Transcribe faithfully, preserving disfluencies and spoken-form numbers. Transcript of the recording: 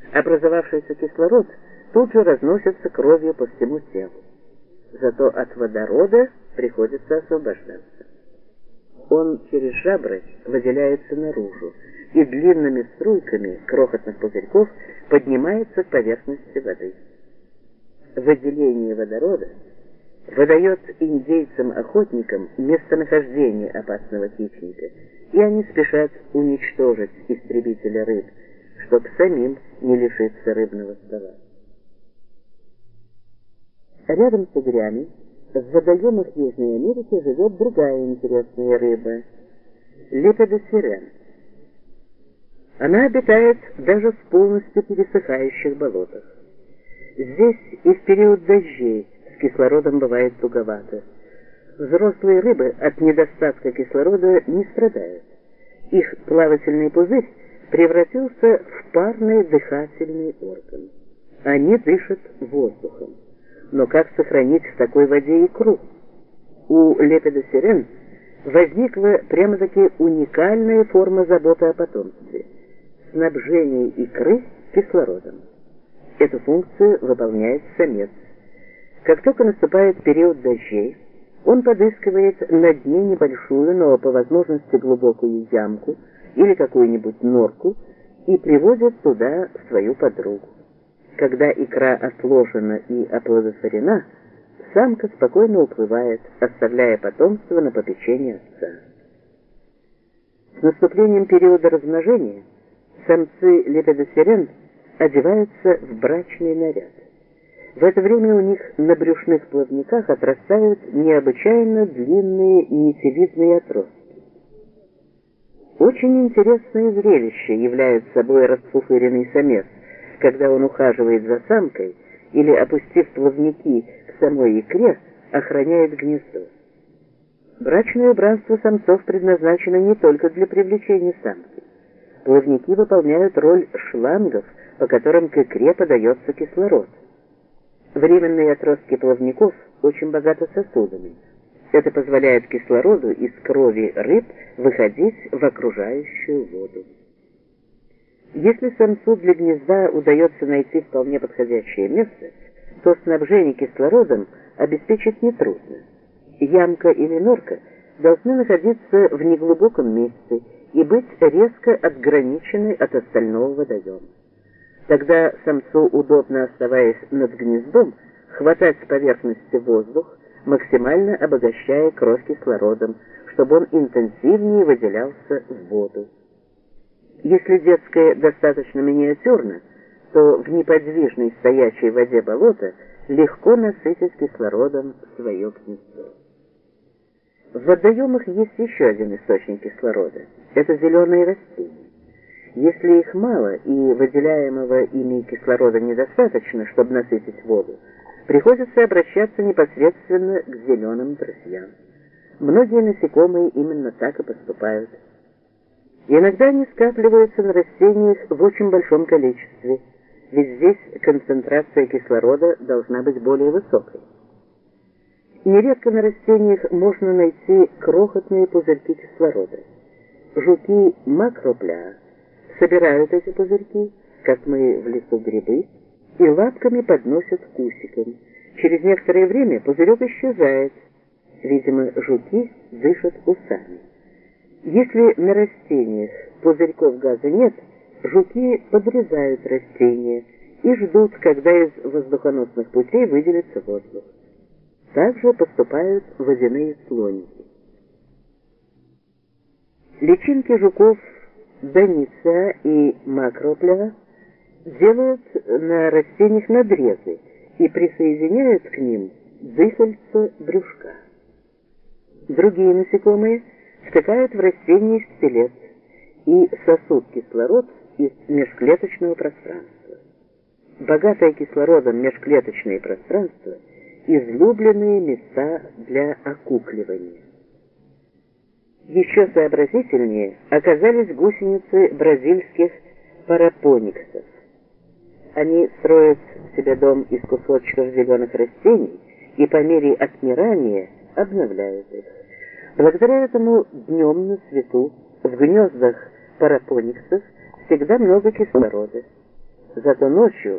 Образовавшийся кислород тут же разносится кровью по всему телу. Зато от водорода приходится освобождаться. Он через жабры выделяется наружу и длинными струйками крохотных пузырьков поднимается к поверхности воды. Выделение водорода выдает индейцам-охотникам местонахождение опасного хищника, и они спешат уничтожить истребителя рыб, чтобы самим не лишиться рыбного стола. Рядом с угрями в водоемах Южной Америки живет другая интересная рыба – лепидосирен. Она обитает даже в полностью пересыхающих болотах. Здесь и в период дождей с кислородом бывает туговато. Взрослые рыбы от недостатка кислорода не страдают. Их плавательный пузырь превратился в парный дыхательный орган. Они дышат воздухом. Но как сохранить в такой воде икру? У лепидосирен возникла прямо-таки уникальная форма заботы о потомстве – снабжение икры кислородом. Эту функцию выполняет самец. Как только наступает период дождей, он подыскивает на дне небольшую, но по возможности глубокую ямку или какую-нибудь норку и приводит туда свою подругу. Когда икра отложена и оплодотворена, самка спокойно уплывает, оставляя потомство на попечение отца. С наступлением периода размножения самцы лепидосирен одеваются в брачный наряд. В это время у них на брюшных плавниках отрастают необычайно длинные нитевидные отростки. Очень интересное зрелище является собой расфуфыренный самец, когда он ухаживает за самкой или, опустив плавники к самой икре, охраняет гнездо. Брачное убранство самцов предназначено не только для привлечения самки. Плавники выполняют роль шлангов, по которым к икре подается кислород. Временные отростки плавников очень богаты сосудами. Это позволяет кислороду из крови рыб выходить в окружающую воду. Если самцу для гнезда удается найти вполне подходящее место, то снабжение кислородом обеспечить нетрудно. Ямка или норка должны находиться в неглубоком месте и быть резко отграничены от остального водоема. Тогда самцу удобно, оставаясь над гнездом, хватать с поверхности воздух, максимально обогащая кровь кислородом, чтобы он интенсивнее выделялся в воду. Если детское достаточно миниатюрно, то в неподвижной стоячей воде болота легко насытить кислородом свое гнездо. В водоемах есть еще один источник кислорода – это зеленые растения. Если их мало и выделяемого ими кислорода недостаточно, чтобы насытить воду, приходится обращаться непосредственно к зеленым друзьям. Многие насекомые именно так и поступают. Иногда они скапливаются на растениях в очень большом количестве, ведь здесь концентрация кислорода должна быть более высокой. Нередко на растениях можно найти крохотные пузырьки кислорода. Жуки макропля собирают эти пузырьки, как мы в лесу грибы, и лапками подносят к усикам. Через некоторое время пузырек исчезает. Видимо, жуки дышат усами. Если на растениях пузырьков газа нет, жуки подрезают растения и ждут, когда из воздухоносных путей выделится воздух. Также поступают водяные слоники. Личинки жуков дониция и макропля делают на растениях надрезы и присоединяют к ним дыхальца брюшка. Другие насекомые втыкают в растение стилет и сосут кислород из межклеточного пространства. Богатое кислородом межклеточное пространство – излюбленные места для окукливания. Еще сообразительнее оказались гусеницы бразильских парапониксов. Они строят себе дом из кусочков зеленых растений и по мере отмирания обновляют их. Благодаря этому днем на свету в гнездах парапониксов всегда много кислорода. Зато ночью